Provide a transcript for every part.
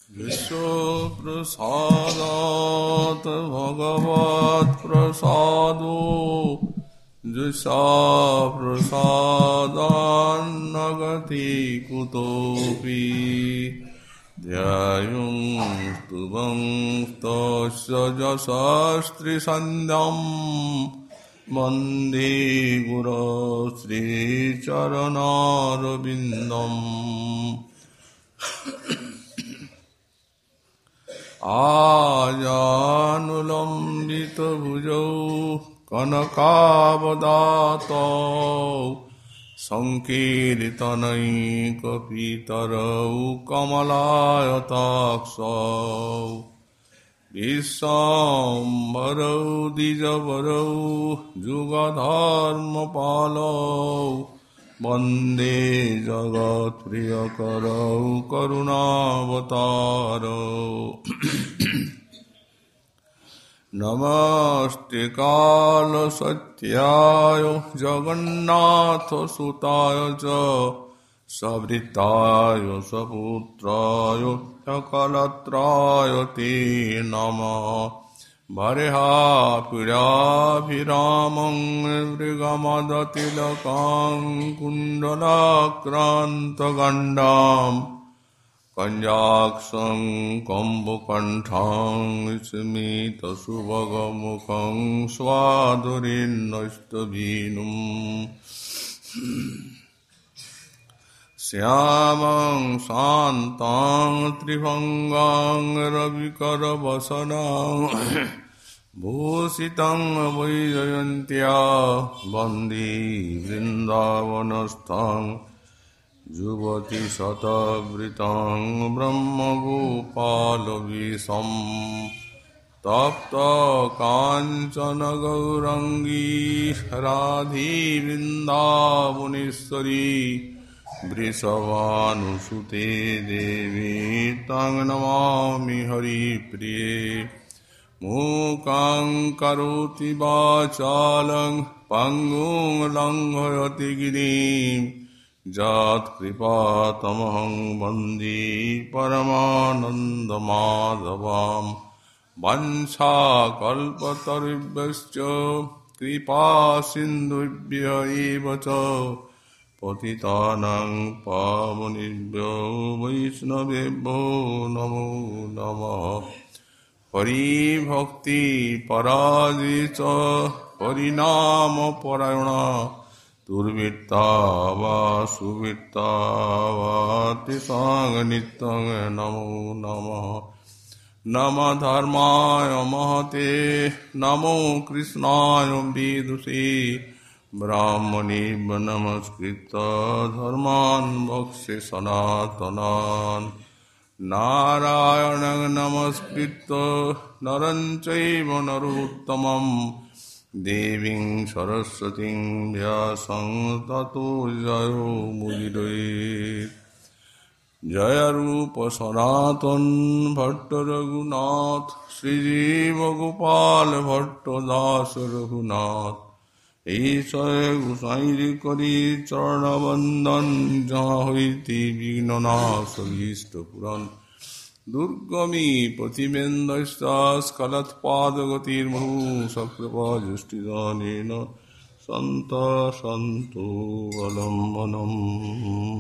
Vishwaprasadat Bhagavat Prasado Jisa Prasadan Nagati Kutopi Dhyayung Tubang Tasya Jasastri Sandham Mandi Guru Sri Charanarvindam Ajanulambita bhujau kanakavadato sankirtanai kapitarau kamalayataksau Vissambarau dijavarau jugadharmapalau Vande Jagat Priyakarau Karunavatarau Namaste Kala Satyaya Jagannatha Sutaya Ca Savritaya Saputraya Yakalatraya Te Namah Bhareha Purabhiramang Vrigamadatilakan Kundalakrantagandam Kanjaksam Kambukanthang Ismita Subhagamukang Swadurinnashtabhinum Syamang Santang Trivangang Ravikarabasanang Bhusitang Vaijayantya Bandi Vrindavanastang Juvati Satabritang Brahma Gopalavisam Tapta Kanchana Gaurangi Radhi Vrindavaneshwari Vrisavanu-sute Devi Tang Namami Hari Priye Mukhaṁ karoti vācālaṁ Pangung langhayati girim Jat kripa tamaham bandi Paramananda-madhavam Vansha kalpataribhyascha Kripa sindhubhya eva ca Patitanang pavanibhyo Vaishnavebhyo namo namah Hari bhakti parajita Harinama parayana Durvitta va suvitta va tisanganitang namo namah Nama dharmaya mahate Namo krishnaya viduse Brahmani namaskritta dharman bhakshe sanatanan Narayanang namaskritta naranchaiva naruttamam Deving saraswating vyasang tato jayo mudire Jaya Rupa Sanatan Bhatta Raghunath Sri Jiva Gopal Bhatta Das Raghunath Aisha Gusairi Kari Charana Bandhan Jahoiti Vignanasa Vista Puran Durgami Patibendastas Kalat Padagatir Mahu Sakrapa Justidanena Santa Santo Alammanam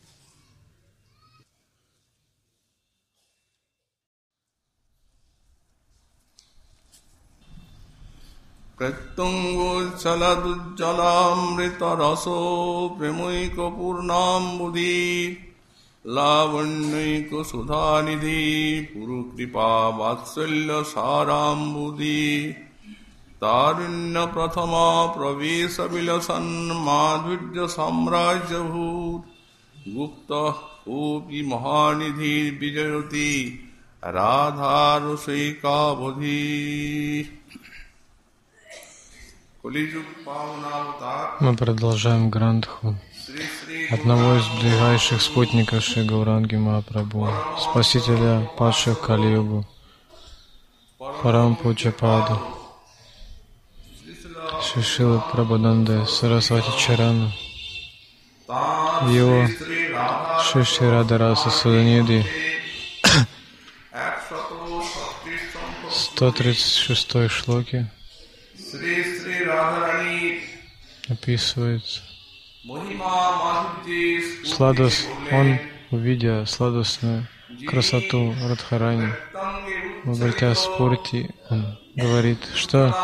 Pratyungo Chaladujjalamrita Raso Premoika Purnambudhi Lavanyika Sudhanidhi Purukripa Vatsalya Sarambudhi Tarinya Prathama Pravesa Vilasan Madhurya Samrajya Bhut Gupta Upi Mahanidhi Vijayati Radha Rusaika Bodhi. Мы продолжаем Грандху, одного из ближайших спутников Шри Гауранги Махапрабху, спасителя падших Кали-югу, Парам Пуджападу, Шри Шрила Прабхананды Сарасвати Чарану, в его Шри Шри Рада Раса Суданидhi 136 шлоки описывается сладость, он, увидя сладостную красоту Радхарани, обратя спорти, он говорит, что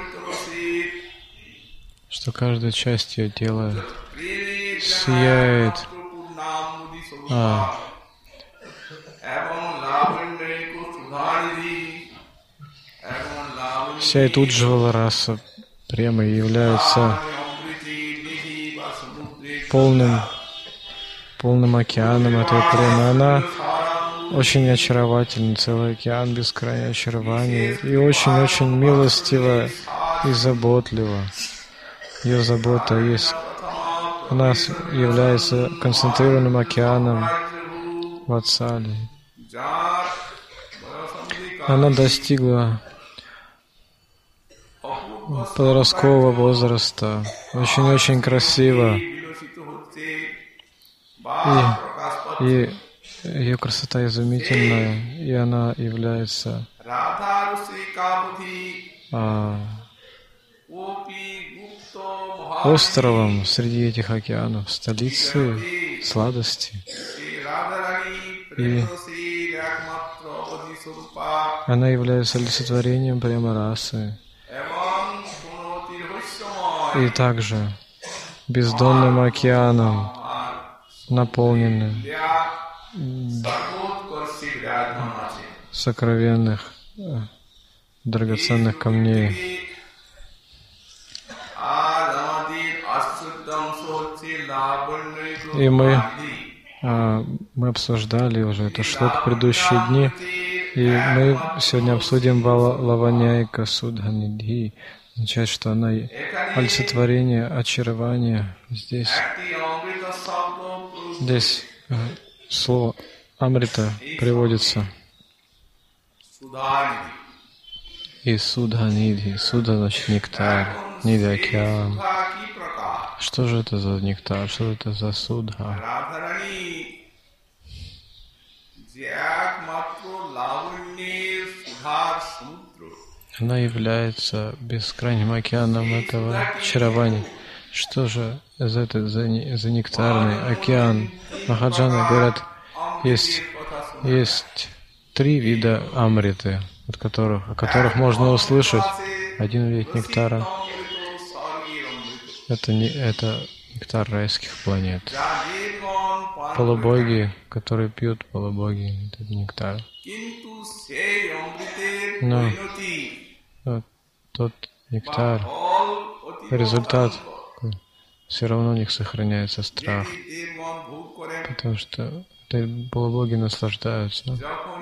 каждая часть ее тела сияет, сияет уджвала раса према и является полным океаном этой премы. Она очень очаровательна, целый океан бескрайнего очарования, и очень-очень милостива и заботлива. Ее забота есть. Она является концентрированным океаном Ватсали. Она достигла подросткового возраста, очень-очень красиво, и ее красота изумительная, и она является островом среди этих океанов, столицей сладости. И она является олицетворением према-расы. И также бездонным океаном, наполненным сокровенных, драгоценных камней. И мы обсуждали уже это шлок в предыдущие дни, и мы сегодня обсудим Лаваняйка Судханидхи, означает, что она олицетворение очарования. Здесь слово Амрита приводится и Судханидхи. Сudha значит нектар, Нидhi океан. Что же это за нектар? Что это за Сudha? Она является бескрайним океаном этого очарования. Что же за нектарный океан? Махаджаны говорят, есть 3 вида амриты, о которых можно услышать. Один вид нектара — это нектар райских планет. Полубоги, которые пьют полубоги, это нектар. Но тот нектар, результат, все равно у них сохраняется страх, потому что полубоги наслаждаются.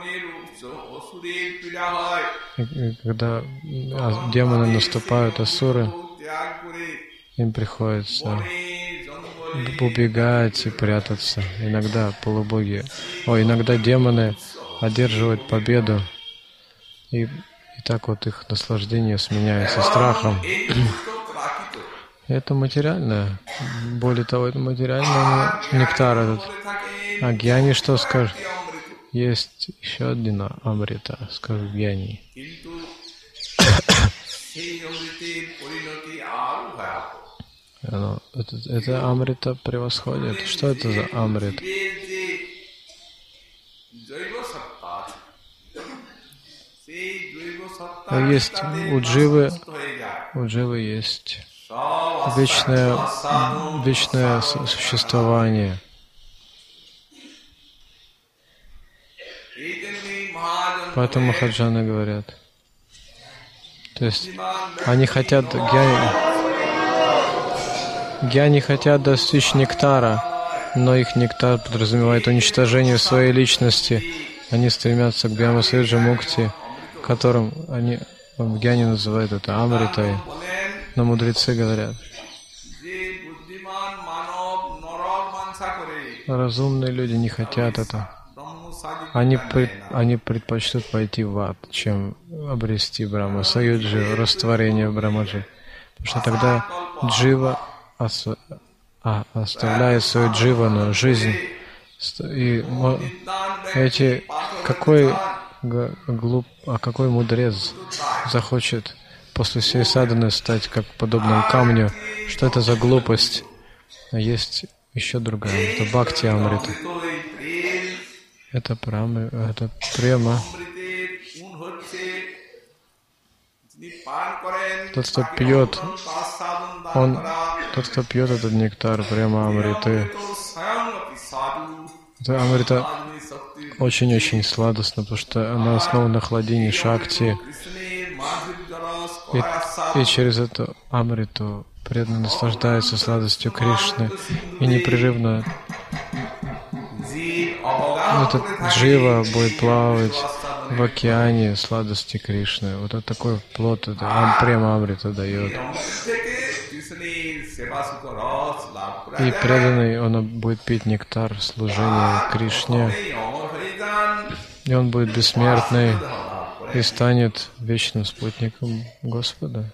И когда демоны наступают, асуры, им приходится убегать и прятаться. Иногда иногда демоны одерживают победу, и так вот их наслаждение сменяется страхом. Это материальное. Более того, это материальный нектар этот. А гьяни что скажет? Есть еще один амрита, скажет гьяни. Это амрита превосходит. Что это за амрит? Есть у дживы есть вечное существование. Поэтому махаджаны говорят. То есть они хотят, гьяни хотят достичь нектара, но их нектар подразумевает уничтожение своей личности. Они стремятся к бьямасвиджа мукти, которым они в гьяне называют это амритой. Но мудрецы говорят, разумные люди не хотят это. Они предпочтут пойти в ад, чем обрести Брахма Саюджи, растворение в Брахмаджи. Потому что тогда джива оставляет свою дживану жизнь. И какой какой мудрец захочет после всей садханы стать как подобным камню? Что это за глупость? А есть еще другая, это Бхакти Амрита. Это према. Тот, кто пьет этот нектар према Амриты, это Амрита очень-очень сладостна, потому что она основана на хладине Шакти. И через эту Амриту преданный наслаждается сладостью Кришны и непрерывно этот джива будет плавать в океане сладости Кришны. Вот это такой плод, это према Амрита дает. И преданный, он будет пить нектар служения Кришне. И он будет бессмертный и станет вечным спутником Господа.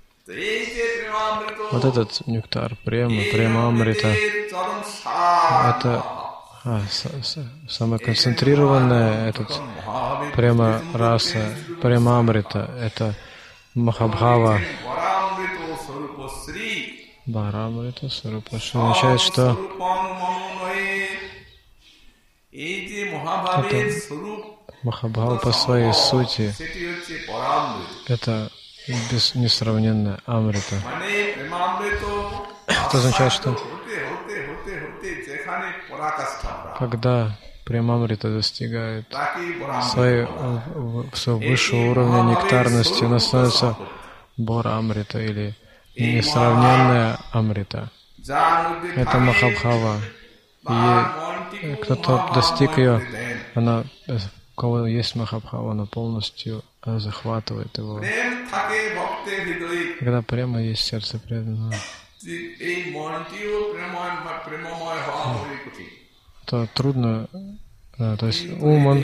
Вот этот нектар, према Амрита, это самое концентрированное, этот према раса, према Амрита, это Махабхава. Барамрита Сарупа, что означает, что это Махабхава по своей сути, это несравненная Амрита. Это означает, что когда Премамрита достигает своего высшего уровня нектарности, она становится Бора Амрита или несравненная Амрита. Это Махабхава. И кто-то достиг ее, у кого есть Махабхава, она полностью захватывает его. Когда према есть в сердце преданного, то трудно, то есть он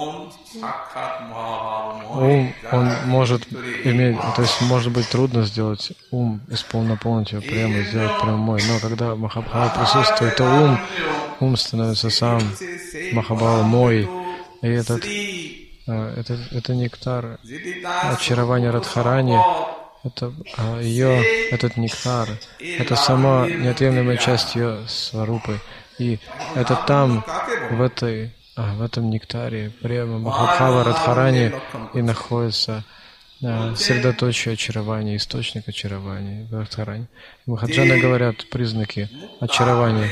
может иметь, то есть может быть трудно сделать наполнить его прему, сделать прямой, но когда Махабхава присутствует, то ум становится сам Махабхава мой, и это нектар очарования Радхарани, этот нектар, это сама неотъемлемая часть ее сварупы. И это там, в этом нектаре, према Махабхава Радхарани, и находится средоточие очарования, источник очарования в Радхарани. Махаджаны говорят признаки очарования.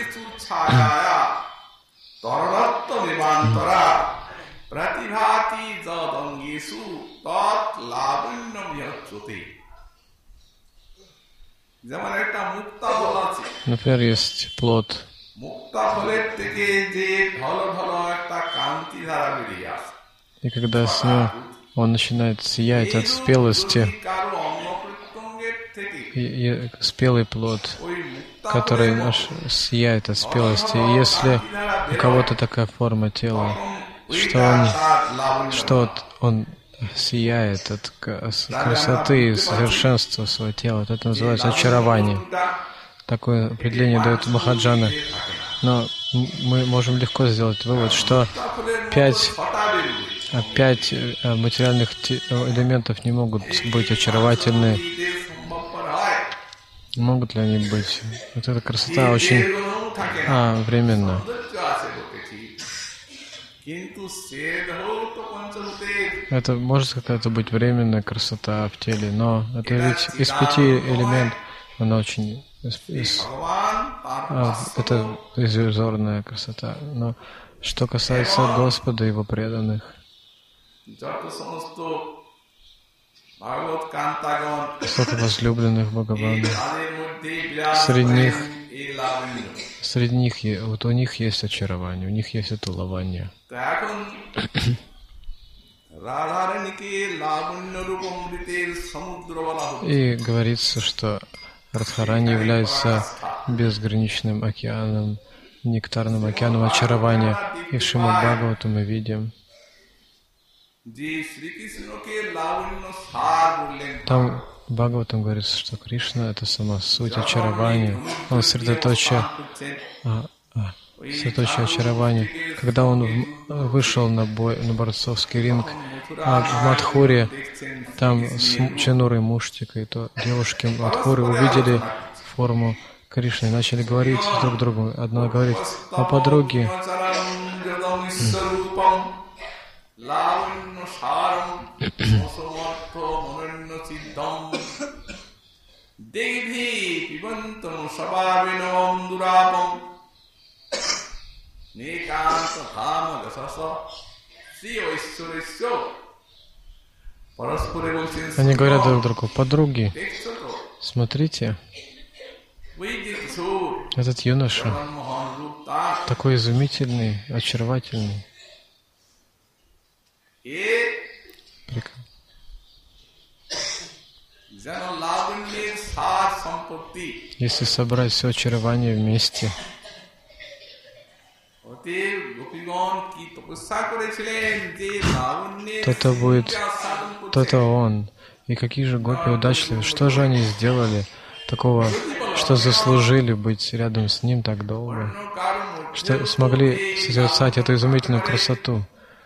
Например, есть плод. И когда с него он начинает сиять от спелости, и спелый плод, который сияет от спелости, и если у кого-то такая форма тела, что он сияет от красоты и совершенства своего тела, вот это называется очарование. Такое определение дает Махаджана. Но мы можем легко сделать вывод, что 5 материальных элементов не могут быть очаровательны. Могут ли они быть? Вот эта красота очень временна. Это может какая-то быть временная красота в теле, но это ведь из 5 элементов, она очень... это иллюзорная красота. Но что касается Господа и Его преданных, столько возлюбленных Бхагавана, среди них вот у них есть очарование, у них есть это лаванья. И говорится, что Радхарани является безграничным океаном, нектарным океаном очарования. И в Шримад Бхагаватам мы видим, там в Бхагаватам говорится, что Кришна — это сама суть очарования. Он средоточие средоточие очарования. Когда он вышел на борцовский ринг, а в Мадхуре, там с Ченурой Муштикой, то девушки Мадхуры увидели форму Кришны и начали говорить друг другу. Одна говорит: «О подруге, они говорят друг другу: подруги, смотрите, этот юноша такой изумительный, очаровательный. Если собрать все очарование вместе, то-то будет, то-то он. И какие же гопи удачливы. Что же они сделали такого, что заслужили быть рядом с ним так долго, что смогли созерцать эту изумительную красоту.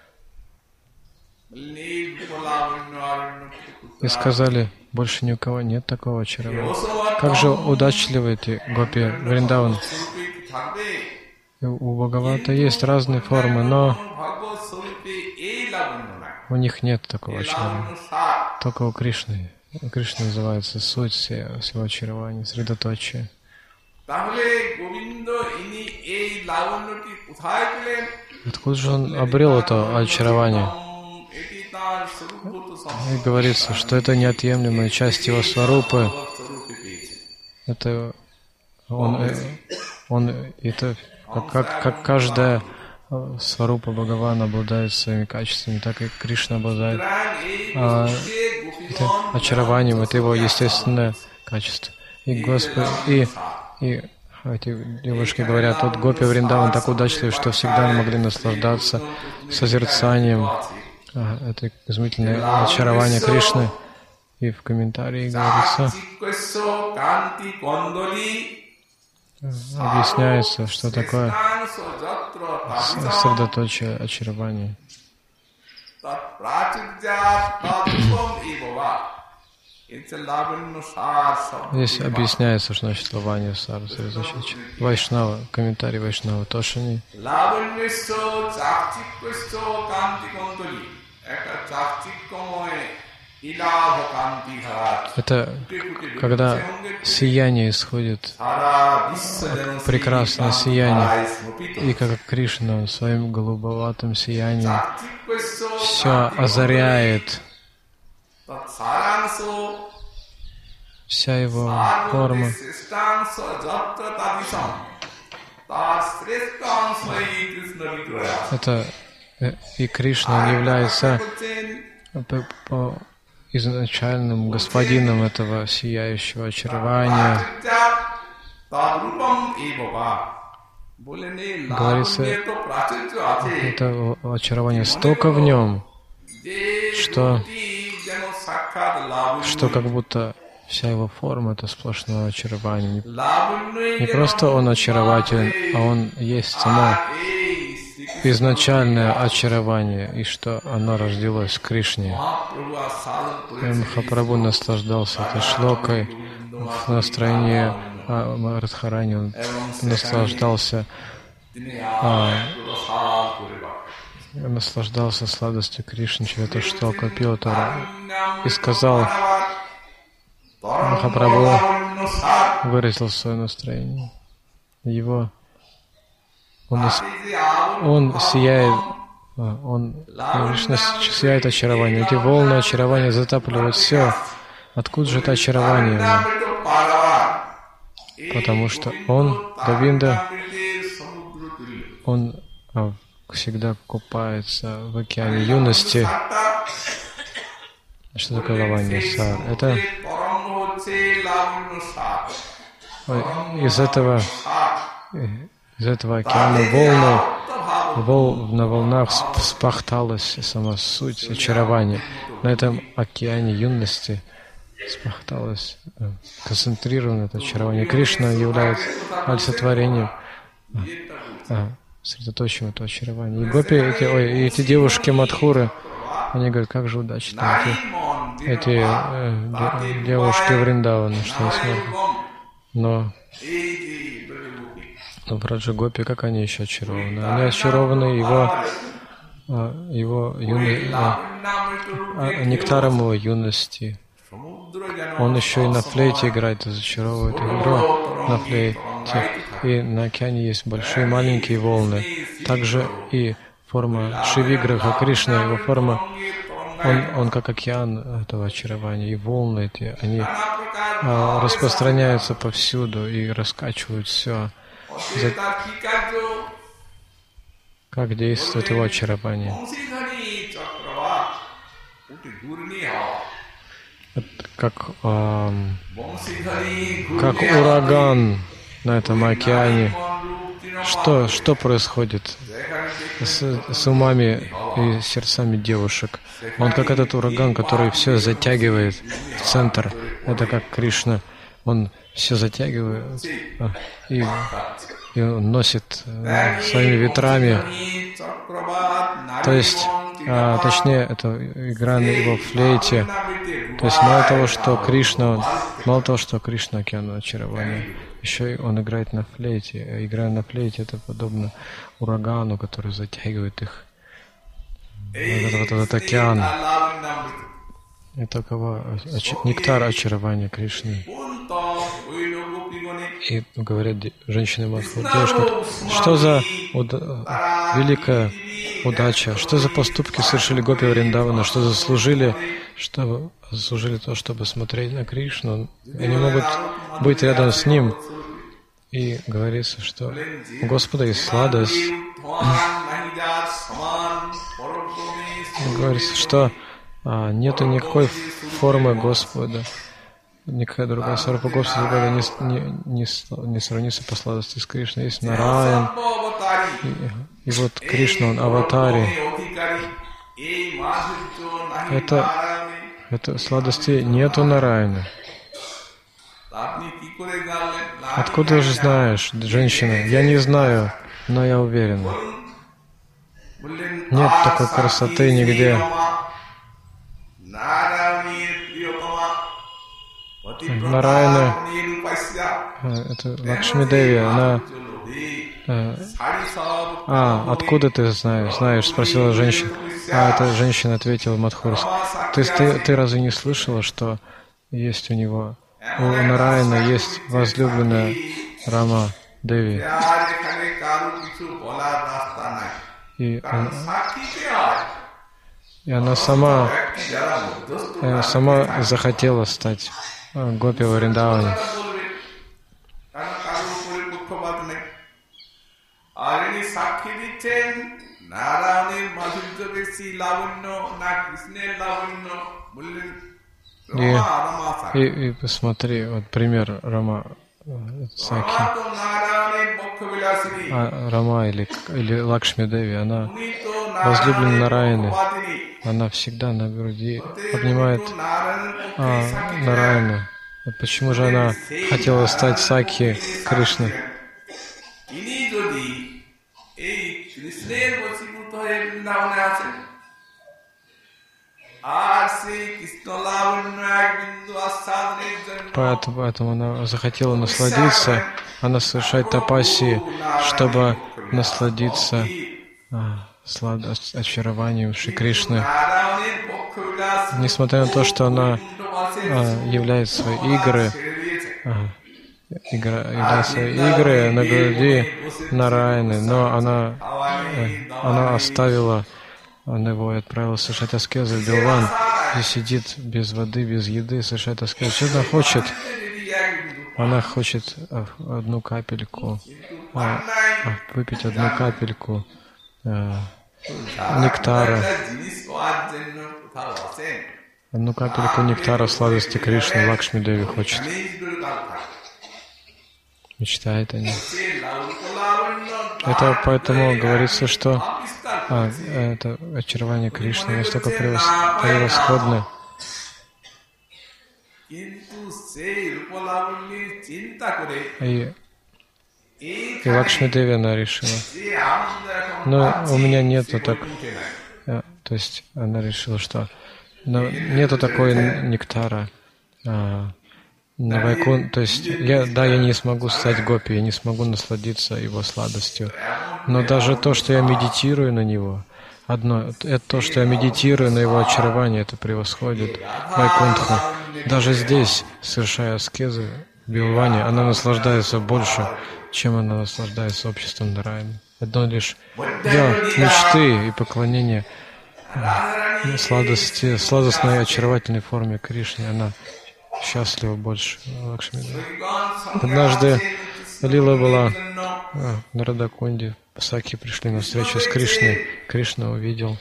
И сказали: больше ни у кого нет такого очарования. Как же удачливы эти гопи Вриндаван. У Бхагавата есть разные формы, но у них нет такого очарования. Только у Кришны. У Кришны называется суть всего очарования, средоточие. Откуда же он обрел это очарование? И говорится, что это неотъемлемая часть его сварупы. Это он это как каждая сварупа Бхагавана обладает своими качествами, так и Кришна обладает это очарованием, это его естественное качество. И Господь, и эти девушки говорят: вот гопи Вриндаван так удачливы, что всегда могли наслаждаться созерцанием это изумительное очарование Кришны. И в комментарии говорится, объясняется, что такое средоточие очарования. Здесь объясняется, что значит лаванья сара, средоточие. Вайшнава, комментарий Вайшнава Тошини. Это когда сияние исходит, прекрасное сияние, и как Кришна своим голубоватым сиянием все озаряет, вся его форма. Это и Кришна является по изначальным господином этого сияющего очарования. Говорится, это очарование столько в нем, что как будто вся его форма — это сплошное очарование. Не просто он очарователен, а он есть само изначальное очарование, и что оно родилось в Кришне. И Махапрабху наслаждался этой шлокой в настроении Радхарани. Он наслаждался сладостью Кришны через эту шлоку, пил это и сказал, Махапрабху выразил свое настроение. Он сияет, Кришна сияет очарование. Эти волны очарования затапливают все. Откуда же это очарование? Потому что он, Говинда, он всегда купается в океане юности. Что такое лаванья сар? Это из этого океана на волнах вспахталась сама суть очарования. На этом океане юности вспахталось концентрированное это очарование. Кришна является олицетворением сосредоточим это очарование. И гопи, эти девушки Мадхуры, они говорят, как же удачно эти девушки Вриндавана, что они смотрят. Но Браджа Гопи, как они еще очарованы? Они очарованы его нектаром его юности. Он еще и на флейте играет и зачаровывает игру на флейте. И на океане есть большие и маленькие волны. Также и форма Шивиграха Кришна, его форма, он как океан этого очарования. И волны эти, они распространяются повсюду и раскачивают все. Как действует его очарование? Как ураган на этом океане. Что происходит с умами и сердцами девушек? Он как этот ураган, который все затягивает в центр. Это как Кришна. Он все затягивает и носит своими ветрами. То есть, точнее, это игра на его флейте. То есть мало того, что Кришна океан очарования, еще и он играет на флейте. Играя на флейте, это подобно урагану, который затягивает их в этот океан. И таково нектар очарования Кришны. И говорят женщины Мадхуры, девушка, что за великая удача, что за поступки совершили гопи Вриндавана, что заслужили то, чтобы смотреть на Кришну. Они могут быть рядом с ним. И говорится, что у Господа есть сладость. Говорится, что нету никакой формы Господа. Никакая другая форма Господа не сравнится по сладости с Кришной. Есть Нараян. И вот Кришна, он аватари. Это сладости нету Нараяна. Откуда же знаешь, женщина? Я не знаю, но я уверена. Нет такой красоты нигде. Нараяна, это Лакшми Деви, она... откуда ты знаешь? Спросила женщина. Эта женщина ответила Мадхурс. Ты разве не слышала, что есть у него... У Нараяна есть возлюбленная Рама Деви. И она сама захотела стать гопи в Вриндаване. И посмотри, вот пример Рама Сакхи. Рама или Лакшми Деви, она возлюблена Нараяны. Она всегда на груди обнимает Нараяну. Вот почему же она хотела стать Сакхи Кришны? Поэтому она захотела насладиться, она совершает тапассии, чтобы насладиться очарованием Шри Кришны. Несмотря на то, что она являет свои игры на груди Нараяны, но она оставила его и отправилась совершать аскезу в Билван, и сидит без воды, без еды, совершает аскезу. Что она хочет? Она хочет одну капельку, выпить одну капельку нектара. Одну капельку нектара сладости Кришны Лакшми Деви хочет. Мечтает о ней. Это поэтому говорится, что это очарование Кришны настолько превосходно. И И Лакшми-деви она решила. Но у меня нету так... То есть она решила, что нету такой нектара на Вайкун. То есть я не смогу стать гопи, я не смогу насладиться его сладостью. Но даже то, что я медитирую на него, это то, что я медитирую на его очарование, это превосходит Вайкунтху. Даже здесь, совершая аскезы, бивания, она наслаждается больше, чем она наслаждается обществом Нараяны. Одно лишь мечты и поклонение сладости, сладостной и очаровательной форме Кришны, она счастлива больше. Однажды лила была на Радакунде, Саки пришли на встречу с Кришной. Кришна увидел.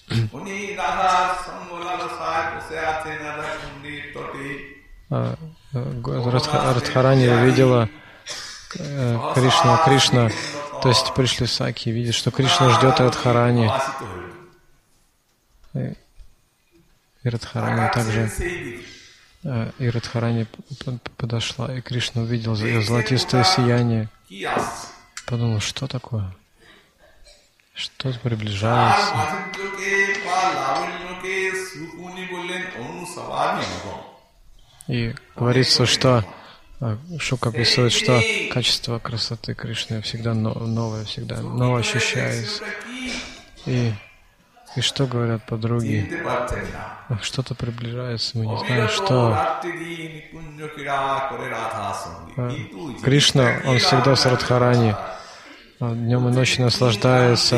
Радхарани увидела Кришна, то есть пришли Саки, видят, что Кришна ждет Радхарани. И Радхарани также, и Радхарани подошла, и Кришна увидел ее золотистое сияние. Подумал, что такое? Что-то приближается. И говорится, что Шука описывает, что качество красоты Кришны всегда новое, всегда новое ощущается. И что говорят подруги? Что-то приближается, мы не знаем, что. Кришна, он всегда с Радхарани. Днем и ночью наслаждается.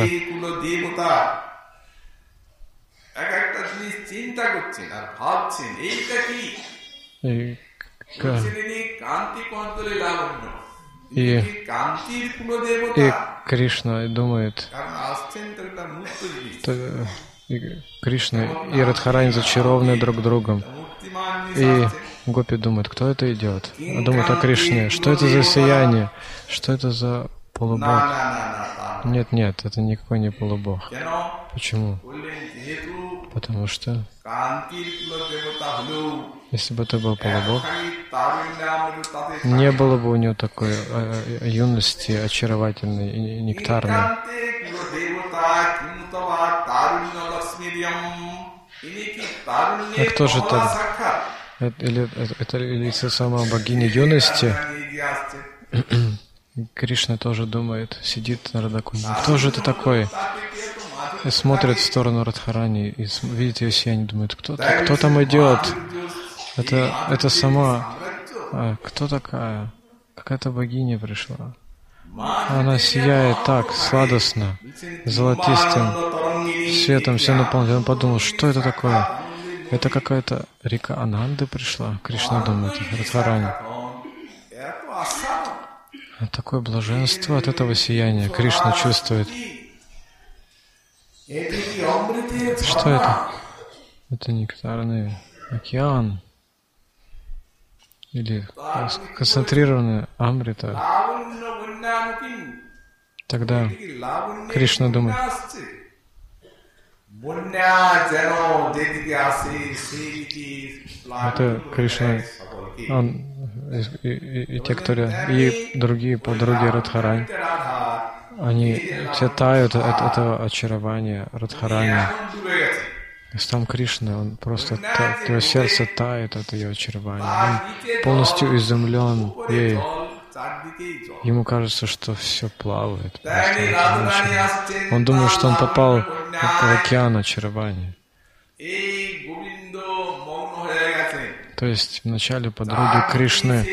И Кришна думает, Кришна и Радхарани зачарованы друг другом. И гопи думают, кто это идет? А думают о Кришне. Что это за сияние? Что это за полубог? Нет, это никакой не полубог. Почему? Потому что если бы это был полубог, не было бы у него такой юности очаровательной и нектарной. А кто же так? Или сама богиня юности? Кришна тоже думает, сидит на Радакунде. Кто же это такой? И смотрит в сторону Радхарани и видит ее сияние, думает, кто там идет? Это сама. Кто такая? Какая-то богиня пришла. Она сияет так сладостно, золотистым светом, все наполнено. Он подумал, что это такое? Это какая-то река Ананды пришла. Кришна думает, Радхарани. Такое блаженство от этого сияния Кришна чувствует. Что это? Это нектарный океан. Или концентрированная амрита. Тогда Кришна думает, это Кришна, он и те, кто и другие подруги Радхарани, они все тают от этого очарования Радхарани. Сам Кришна, он просто его сердце тает от ее очарования. Он полностью изумлен ей. Ему кажется, что все плавает. Он думает, что он попал в океан очарования. То есть вначале подруги Кришны,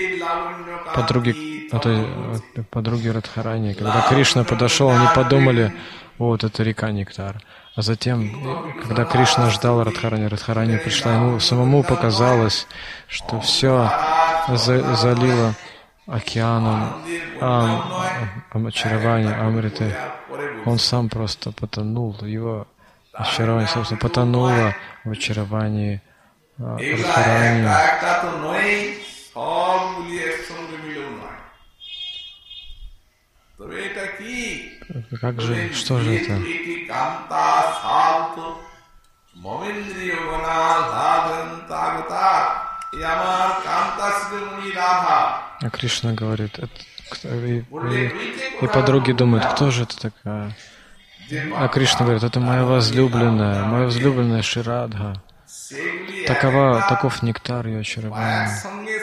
подруги Радхарани, когда Кришна подошел, они подумали, вот это река Нектар. А затем, когда Кришна ждал Радхарани пришла, ему самому показалось, что все залило океаном очарования Амриты. Он сам просто потонул, его очарование, собственно, потонуло в очаровании Радхарани. Как же, что же это? А Кришна говорит, И подруги думают, кто же это такая? А Кришна говорит, это моя возлюбленная Шри Радха. Таков нектар ее очарования.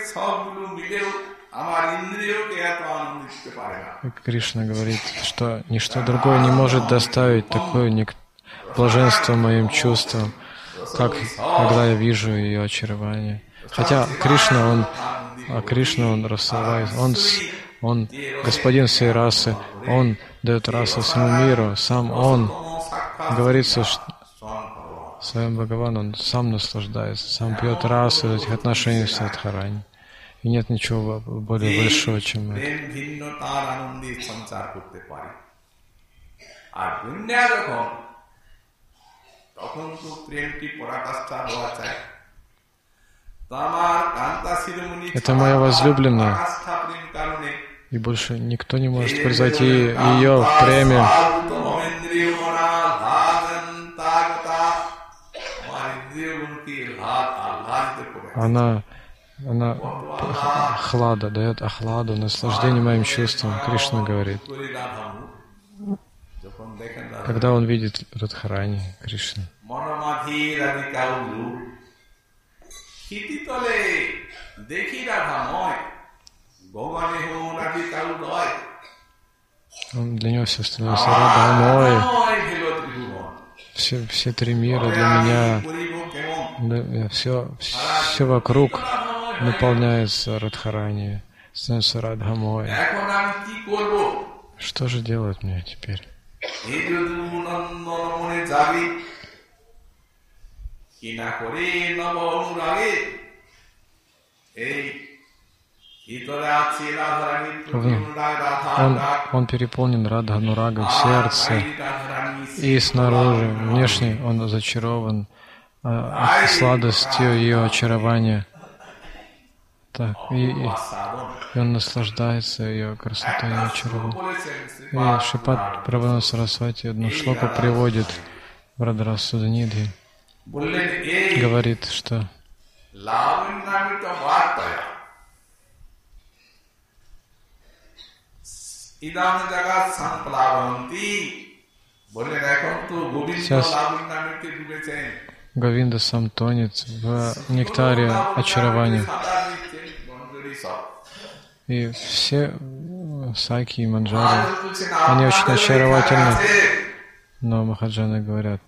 И Кришна говорит, что ничто другое не может доставить такое блаженство моим чувствам, как когда я вижу ее очарование. Хотя Кришна, он рассылает, он господин всей расы, он дает расу всему миру, сам он, говорится, что своим Бхагаван, он сам наслаждается, сам пьет расу этих отношений с Радхарани. И нет ничего более большого, чем это. Это моя возлюбленная, и больше никто не может превзойти ее в преме. Она ахлада, дает ахладу, наслаждение моим чувствам. Кришна говорит, когда он видит Радхарани, Кришна. Для него все становится Радхамой. Все три мира для меня, все вокруг наполняется Радхарани, становится Радхамой. Что же делать мне теперь? Он переполнен Радха-нурагой в сердце и снаружи, внешне он зачарован сладостью ее очарования. Так, и он наслаждается ее красотой и очарованием. И Шрипад Прабхупада Сарасвати одну шлоку приводит в Радхарасуднидхи. Говорит, что сейчас Говинда сам тонет в нектаре очарования. И все Саки и Манджари, они очень очаровательны. Но Махаджаны говорят,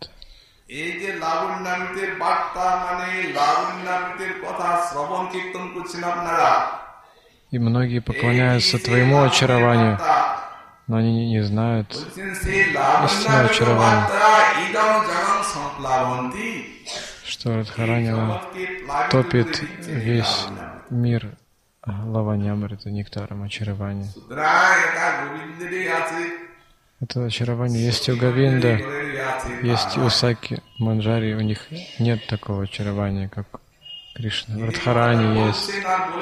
и многие поклоняются твоему очарованию, но они не знают истинного очарования, что Радхарани топит весь мир лаваньямрита, нектаром очарования. Это очарование есть у Говинда, есть у Саки, Манджари, у них нет такого очарования, как Кришна. В Радхарани есть.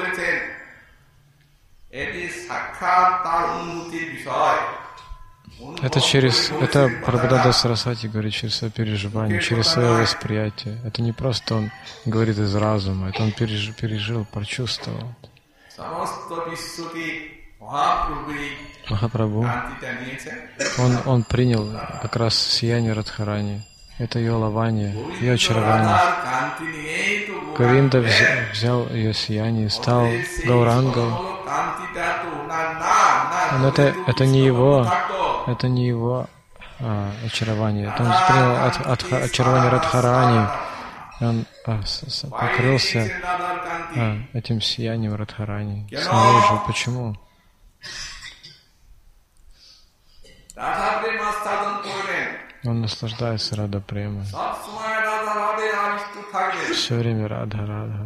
Это Прабхупада Сарасвати говорит через свое переживание, через свое восприятие. Это не просто он говорит из разума, это он пережил, прочувствовал. Махапрабху, он принял как раз сияние Радхарани. Это ее лавание, ее очарование. Говинда взял ее сияние, стал Гаурангой. Но это не его очарование. Это он принял очарование Радхарани. Он покрылся этим сиянием Радхарани снаружи. Почему? Он наслаждается Рада Премой. Все время Радха.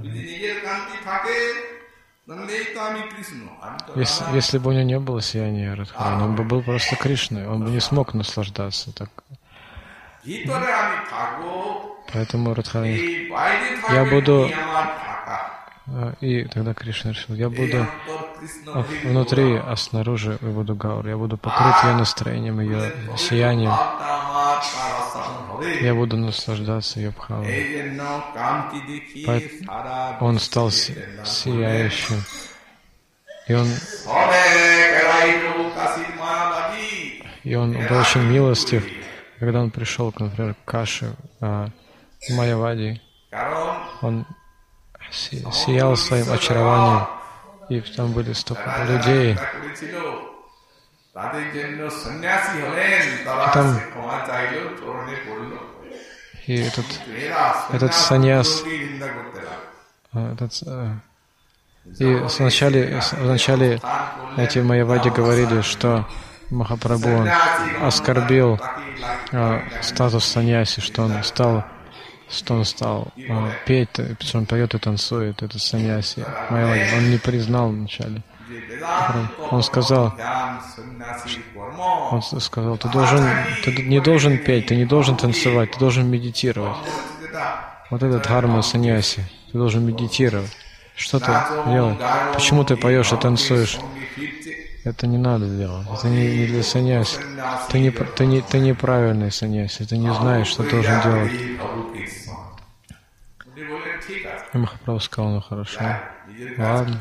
Если бы у него не было сияния Радхарани, он бы был просто Кришной, он бы не смог наслаждаться так. Поэтому Радхарани, я буду... И тогда Кришна решил, я буду внутри, а снаружи я буду Гаур. Я буду покрыт ее настроением, ее сиянием. Я буду наслаждаться ее бхавой. Он стал сияющим. И он был очень милостив, когда он пришел, например, к Каше, Майявади. Он сиял своим очарованием, и там были столько людей. И этот саньяс, и вначале эти майявади говорили, что Махапрабху оскорбил статус саньяси, что он стал петь, что он поет и танцует, это саньяси. Майявади. Он не признал вначале. Он сказал, ты не должен петь, ты не должен танцевать, ты должен медитировать. Вот это дхарма саньяси. Ты должен медитировать. Что ты делаешь? Почему ты поешь и танцуешь? Это не надо делать. Это не для саньяси. Ты неправильный саньяси. Ты не знаешь, что ты должен делать. И Махапрабху сказал, ну хорошо. Ладно.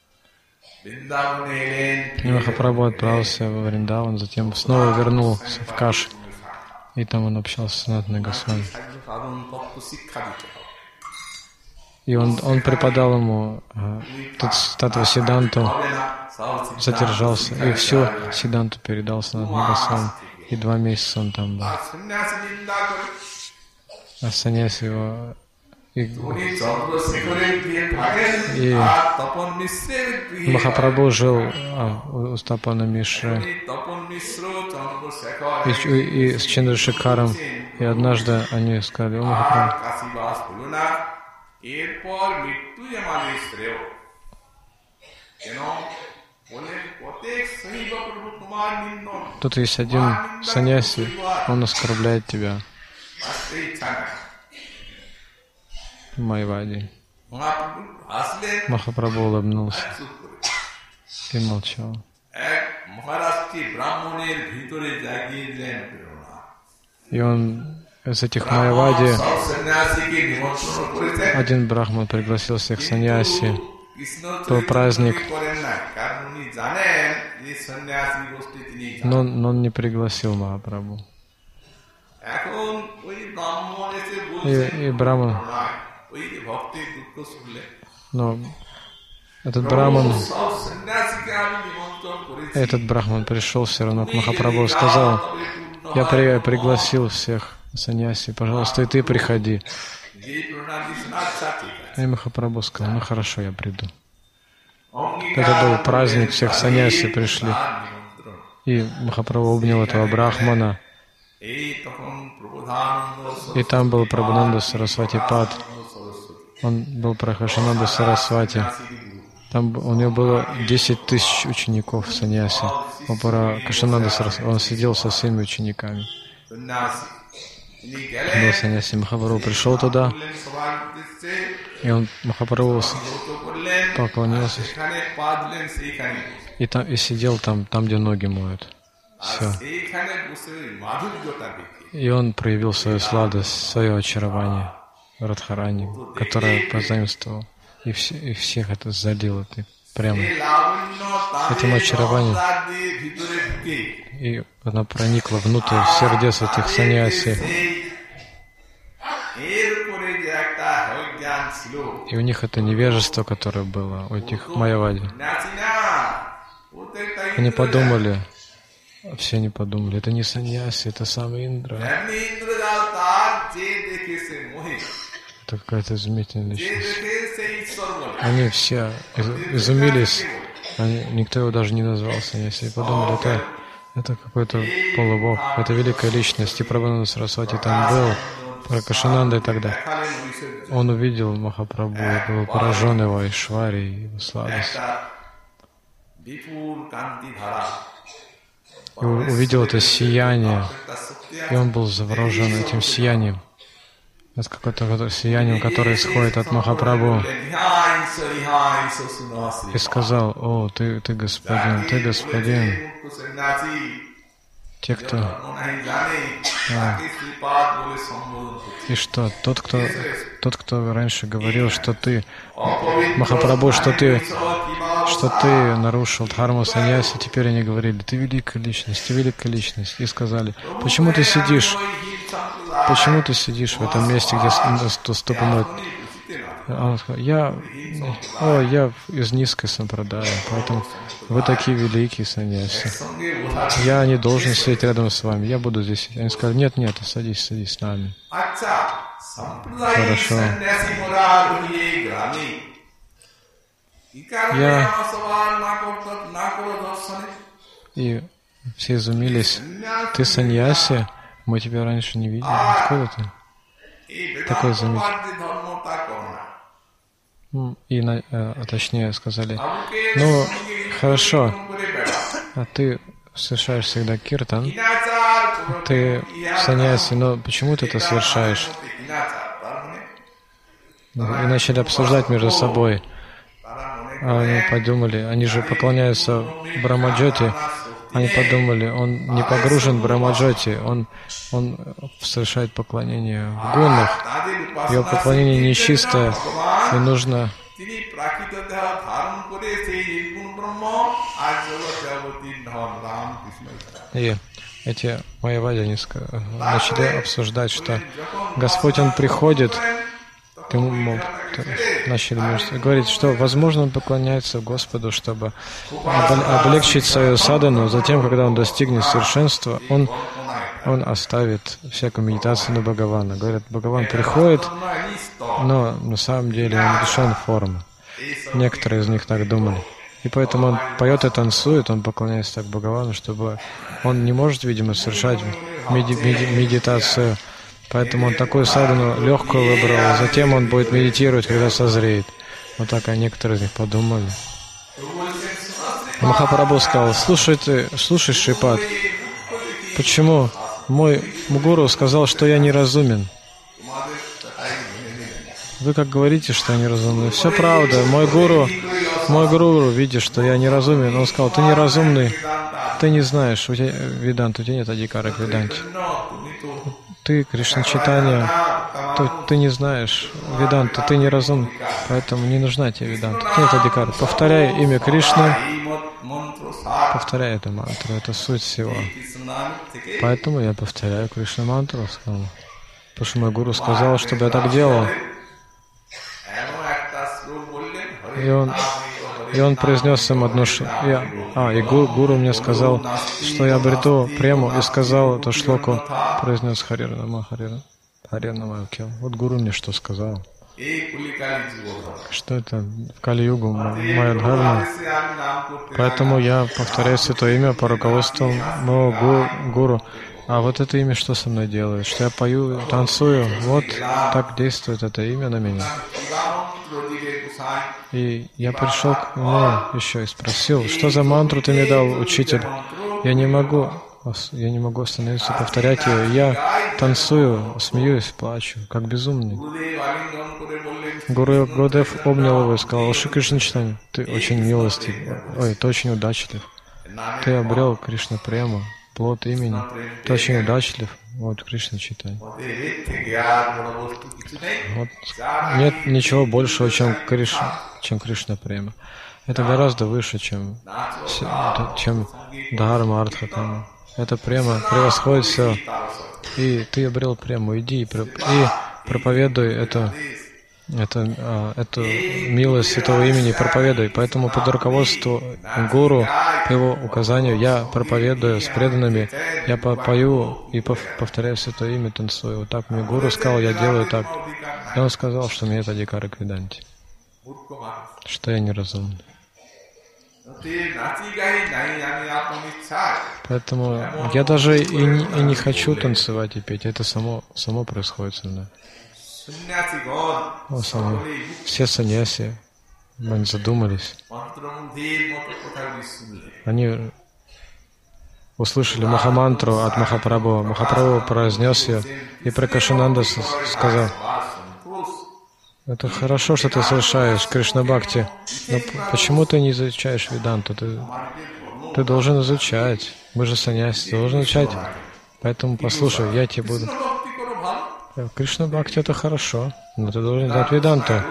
И Махапрабху отправился во Вриндаван, затем снова вернулся в Каши. И там он общался с Санатаной Госвами. И он преподал ему Таттва Сиддханту, задержался, и всю Сиддханту передал Санатаной Госвами. И 2 месяца он там был. А саньяси его... И Махапрабху жил у Тапана Мишры и с Чандрашекаром. И однажды они сказали, о Махапрабху, тут есть один саньяси, он оскорбляет тебя. Майявади. Махапрабху улыбнулся и молчал. И он из этих Майявади, один брахман пригласил всех саньяси, был праздник, но он не пригласил Махапрабху. И брахман, но этот брахман пришел все равно к Махапрабху и сказал, я пригласил всех саньяси, пожалуйста, и ты приходи. И Махапрабху сказал, ну хорошо, я приду. Это был праздник, всех саньяси пришли. И Махапрабху обнял этого брахмана. И там был Прабхананда Сарасвати Пад. Он был Прахашананда Сарасвати. Там у него было 10 тысяч учеников саньяси. Он сидел со всеми учениками. Был саньяси. Махапрабху пришел туда, и он Махапрабху поклонился. И сидел там, где ноги моют. Все. И он проявил свою сладость, свое очарование Радхарани, которое позаимствовал. И всех это залило прямо этим очарованием. И она проникла внутрь сердец этих саньяси. И у них это невежество, которое было, у этих майявади. Они подумали, все они подумали, это не саньяси, это сам Индра. Это какая-то изумительная личность. Они все изумились, никто его даже не назвал саньяси. И подумали, это какой-то полубог, это великая личность. И Прабхананда Сарасвати там был, Пракашананда и так далее. Он увидел Махапрабху, был поражен его Айшварией, его сладостью. И увидел это сияние, и он был заворожен этим сиянием. Это какое-то сиянием, которое исходит от Махапрабху. И сказал, о, ты господин, ты господин. те, кто... И что? Тот, кто раньше говорил, что ты, Махапрабху, что ты нарушил дхарму саньяси, теперь они говорили, ты великая личность, и сказали, почему ты сидишь в этом месте, где стопы моют? Он сказал, я из низкой сампрадаи, поэтому вы такие великие саньяси. Я не должен сидеть рядом с вами, я буду здесь сидеть. Они сказали, нет, садись с нами. Хорошо. И все изумились. Ты саньяси? Мы тебя раньше не видели. Откуда ты? Такой замечательный. И точнее сказали, ну, хорошо, а ты совершаешь всегда киртан, ты саньяси, но почему ты это совершаешь? И начали обсуждать между собой. Они подумали, они же поклоняются Брахмаджоти, они подумали, он не погружен в Брахмаджоти, он совершает поклонение в гунах, его поклонение нечистое, и нужно... И эти майявади, они начали обсуждать, что Господь, Он приходит, начали говорить, что, возможно, он поклоняется Господу, чтобы облегчить свою садану, затем, когда он достигнет совершенства, он оставит всякую медитацию на Бхагавана. Говорят, Бхагаван приходит, но на самом деле он лишен формы. Некоторые из них так думали. И поэтому он поет и танцует, он поклоняется так Бхагавану, чтобы он не может, видимо, совершать медитацию. Поэтому он такую садану легкую выбрал, затем он будет медитировать, когда созреет. Вот так некоторые из них подумали. Махапрабху сказал, слушай, Шрипад, почему мой гуру сказал, что я неразумен? Вы как говорите, что я неразумный? Все правда. Мой гуру, видит, что я неразумен. Он сказал, ты неразумный, ты не знаешь, у тебя Веданта, у тебя нет адикара к Веданте. Ты, Кришна Чайтанья, ты не знаешь Веданта, ты неразумный, поэтому не нужна тебе Веданта. Нет адикара. Повторяй имя Кришны, повторяй эту мантру, это суть всего. Поэтому я повторяю Кришна мантру, сказал. Потому что мой гуру сказал, чтобы я так делал. И он произнес им одну и гуру мне сказал, что я обрету прему, и сказал эту шлоку, произнес Харир Нама Кел. Вот гуру мне что сказал. Что это в Кали-югу, моя дхарма. Поэтому я повторяю святое имя по руководству моего гуру. А вот это имя что со мной делает? Что я пою, танцую, вот так действует это имя на меня. И я пришел к нему еще и спросил, что за мантру ты мне дал, учитель? Я не могу остановиться, повторять ее. Я танцую, смеюсь, плачу, как безумный. Гуру Гурудев обнял его и сказал, Шри Кришна Чайтанья, ты очень милостив, ты очень удачлив. Ты обрел Кришна прему, плод имени. Ты очень удачлив. Вот Кришна Чайтанья. Вот. Нет ничего большего, чем Кришна према. Это гораздо выше, чем дхарма, артха, кама. Это према превосходит все. И ты обрел прему. Иди и проповедуй эту милость святого имени, проповедуй. Поэтому под руководством гуру, по его указанию, я проповедую с преданными, я пою и повторяю святое имя, танцую. Вот так мне гуру сказал, я делаю так. И он сказал, что мне это адикара к Веданте, что я неразумный. Поэтому я даже и не хочу танцевать и петь, это само происходит со мной. Все саньяси, они задумались. Они услышали Махамантру от Махапрабху. Махапрабху произнес ее, и Пракашананда сказал, это хорошо, что ты совершаешь Кришна Бхакти, но почему ты не изучаешь Веданту? Ты должен изучать. Вы же саньяси, должен начать. Поэтому послушай, я тебе буду. Кришна Бхакти это хорошо, но ты должен дать Веданту.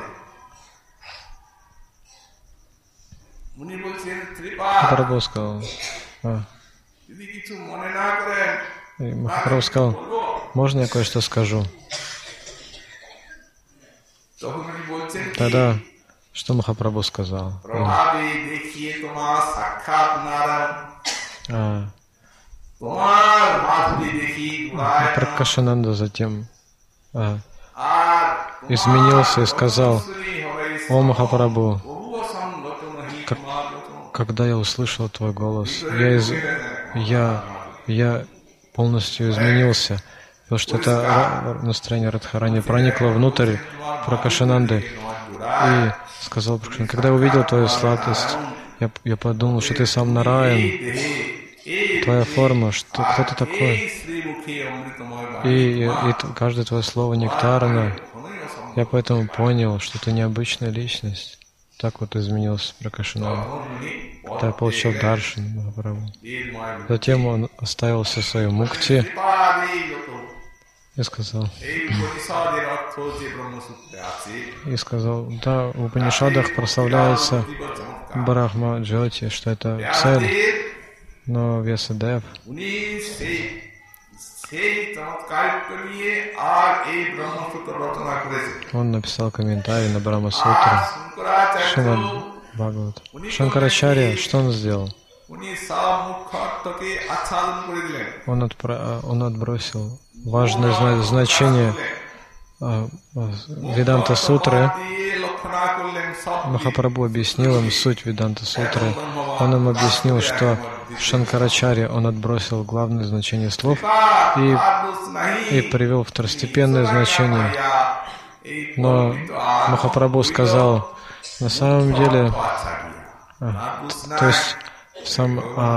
Махапрабху сказал. Махапрабху сказал, можно я кое-что скажу? Тогда что Махапрабху сказал? Пракашананда затем изменился и сказал: «О Махапрабху, когда я услышал твой голос, я полностью изменился, потому что это настроение Радхарани проникло внутрь Пракашананды и сказал: когда я увидел твою сладость, я подумал, что ты сам Нараян, твоя форма, что кто ты такой, и каждое твое слово нектарно. Я поэтому понял, что ты необычная личность». Так вот изменился Пракашананда, когда я получил даршан Махапрабху. Затем он оставил все свои мукти и сказал, да, в Упанишадах прославляется Брахма Джоти, что это цель, но Вьясадев он написал комментарий на Брахма-сутру Шримад Бхагават. Шанкарачарья, что он сделал? Он отбросил важное значение Веданта-сутры. Махапрабху объяснил им суть Веданта-сутры. Он им объяснил, что Шанкарачарья, он отбросил главное значение слов и привел второстепенное значение. Но Махапрабху сказал, на самом деле, то есть сам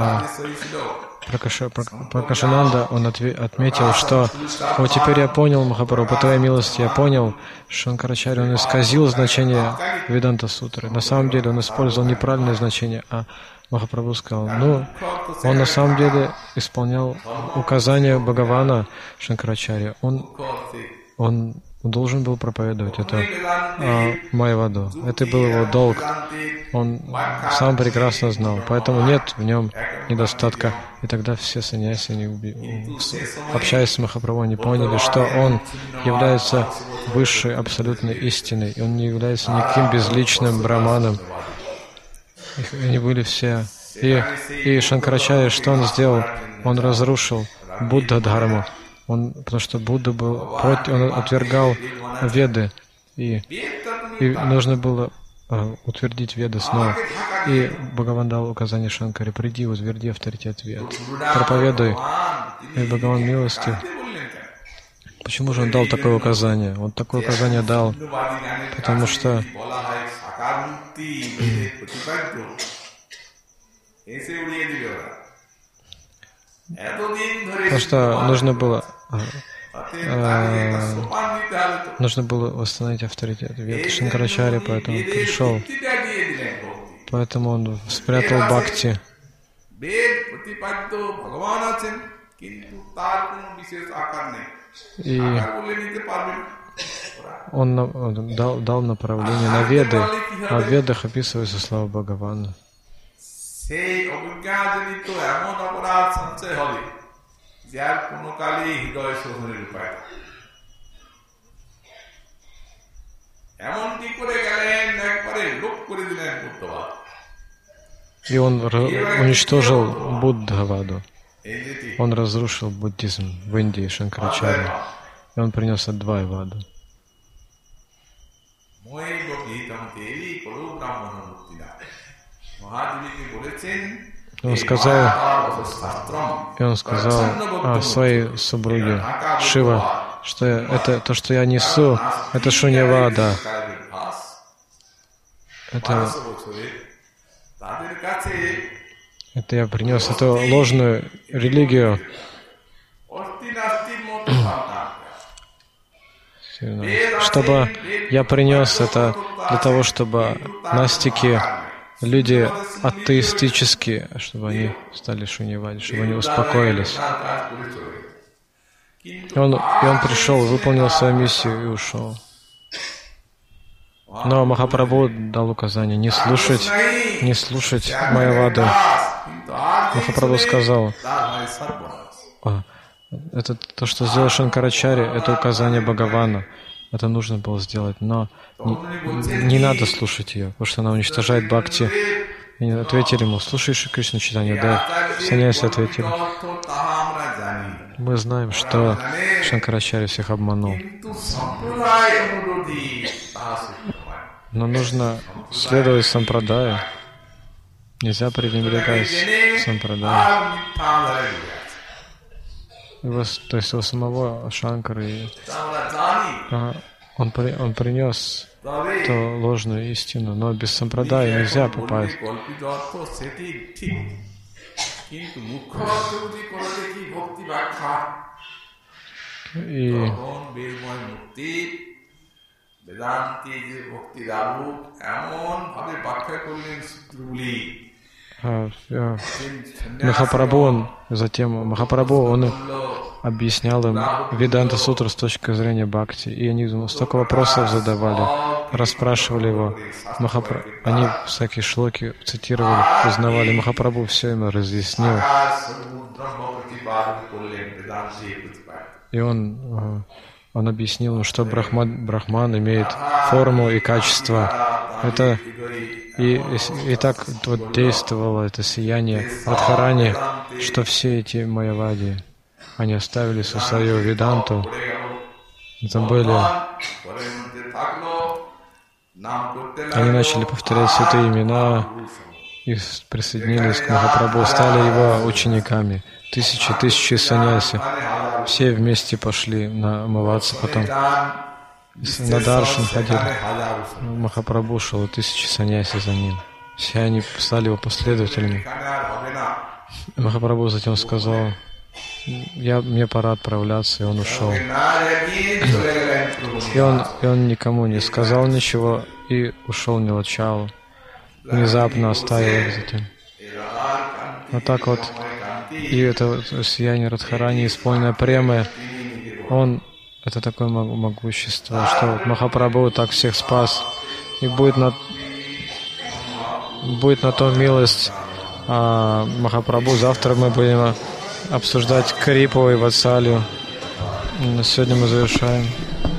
Пракашананда, он отметил, что вот теперь я понял, Махапрабху, по твоей милости я понял, Шанкарачарья, он исказил значение Веданта-сутры. На самом деле он использовал неправильное значение, а Махапрабху сказал, он на самом деле исполнял указания Бхагавана Шанкарачарья. Он должен был проповедовать это Майяваду. Это был его долг. Он сам прекрасно знал. Поэтому нет в нем недостатка. И тогда все саньяси, общаясь с Махапрабху, они поняли, что он является высшей абсолютной истиной. И он не является никаким безличным браманом. Они были все. И Шанкарачарья, что он сделал? Он разрушил Будда-дхарму. Потому что Будда был против, он отвергал Веды, и нужно было утвердить Веды снова. И Бхагаван дал указание Шанкаре: приди, утверди авторитет Вед, проповедуй. И Бхагаван милостив. Почему же он дал такое указание? Он такое указание дал, потому что нужно было восстановить авторитет Вед. Шанкарачарья поэтому пришел. Поэтому он спрятал бхакти. И он дал направление на Веды, а в Ведах описываются слова Бхагавана. И он уничтожил Буддхаваду. Он разрушил буддизм в Индии, Шанкарачарья. И он принес Адвайваду. Он сказал о своей супруге Шива, что это то, что я несу, это шуньявада. Это я принес эту ложную религию. Чтобы я принес это для того, чтобы настики люди атеистические, чтобы они стали шуньявади, чтобы они успокоились. И он пришел, выполнил свою миссию и ушел. Но Махапрабху дал указание не слушать Майяваду. Махапрабху сказал, это то, что сделал Шанкарачарья, это указание Бхагавана. Это нужно было сделать, но не надо слушать ее, потому что она уничтожает бхакти. И ответили ему, слушай Шри Кришна Чайтанья, да. Саньяси ответили. Мы знаем, что Шанкарачарья всех обманул. Но нужно следовать сампрадаю. Нельзя пренебрегать сампрадаем. То есть у самого Шанкары он принес ту ложную истину, но без сампрадая нельзя попасть. И Махапрабху, он объяснял им Веданта Сутру с точки зрения бхакти, и они столько вопросов задавали, расспрашивали его. Они всякие шлоки цитировали, узнавали. Махапрабху все им разъяснил. И он объяснил им, что Брахман имеет форму и качество. Это и так вот действовало это сияние Радхарани, что все эти майявади, они оставили свою веданту. Это были... Они начали повторять святые имена и присоединились к Махапрабху, стали его учениками. Тысячи саньяси. Все вместе пошли омываться потом. На даршан ходили. Махапрабху шел, 1000 саньяси за ним. Все они стали его последователями. Махапрабху затем сказал, мне пора отправляться, и он ушел. И он никому не сказал ничего, и ушел Нилачалу. Внезапно оставил их затем. Вот так вот. И это сияние Радхарани, исполненное премой, это такое могущество, что Махапрабху так всех спас. И будет на то милость Махапрабху. Завтра мы будем обсуждать Крипу и Ватсалью. Сегодня мы завершаем.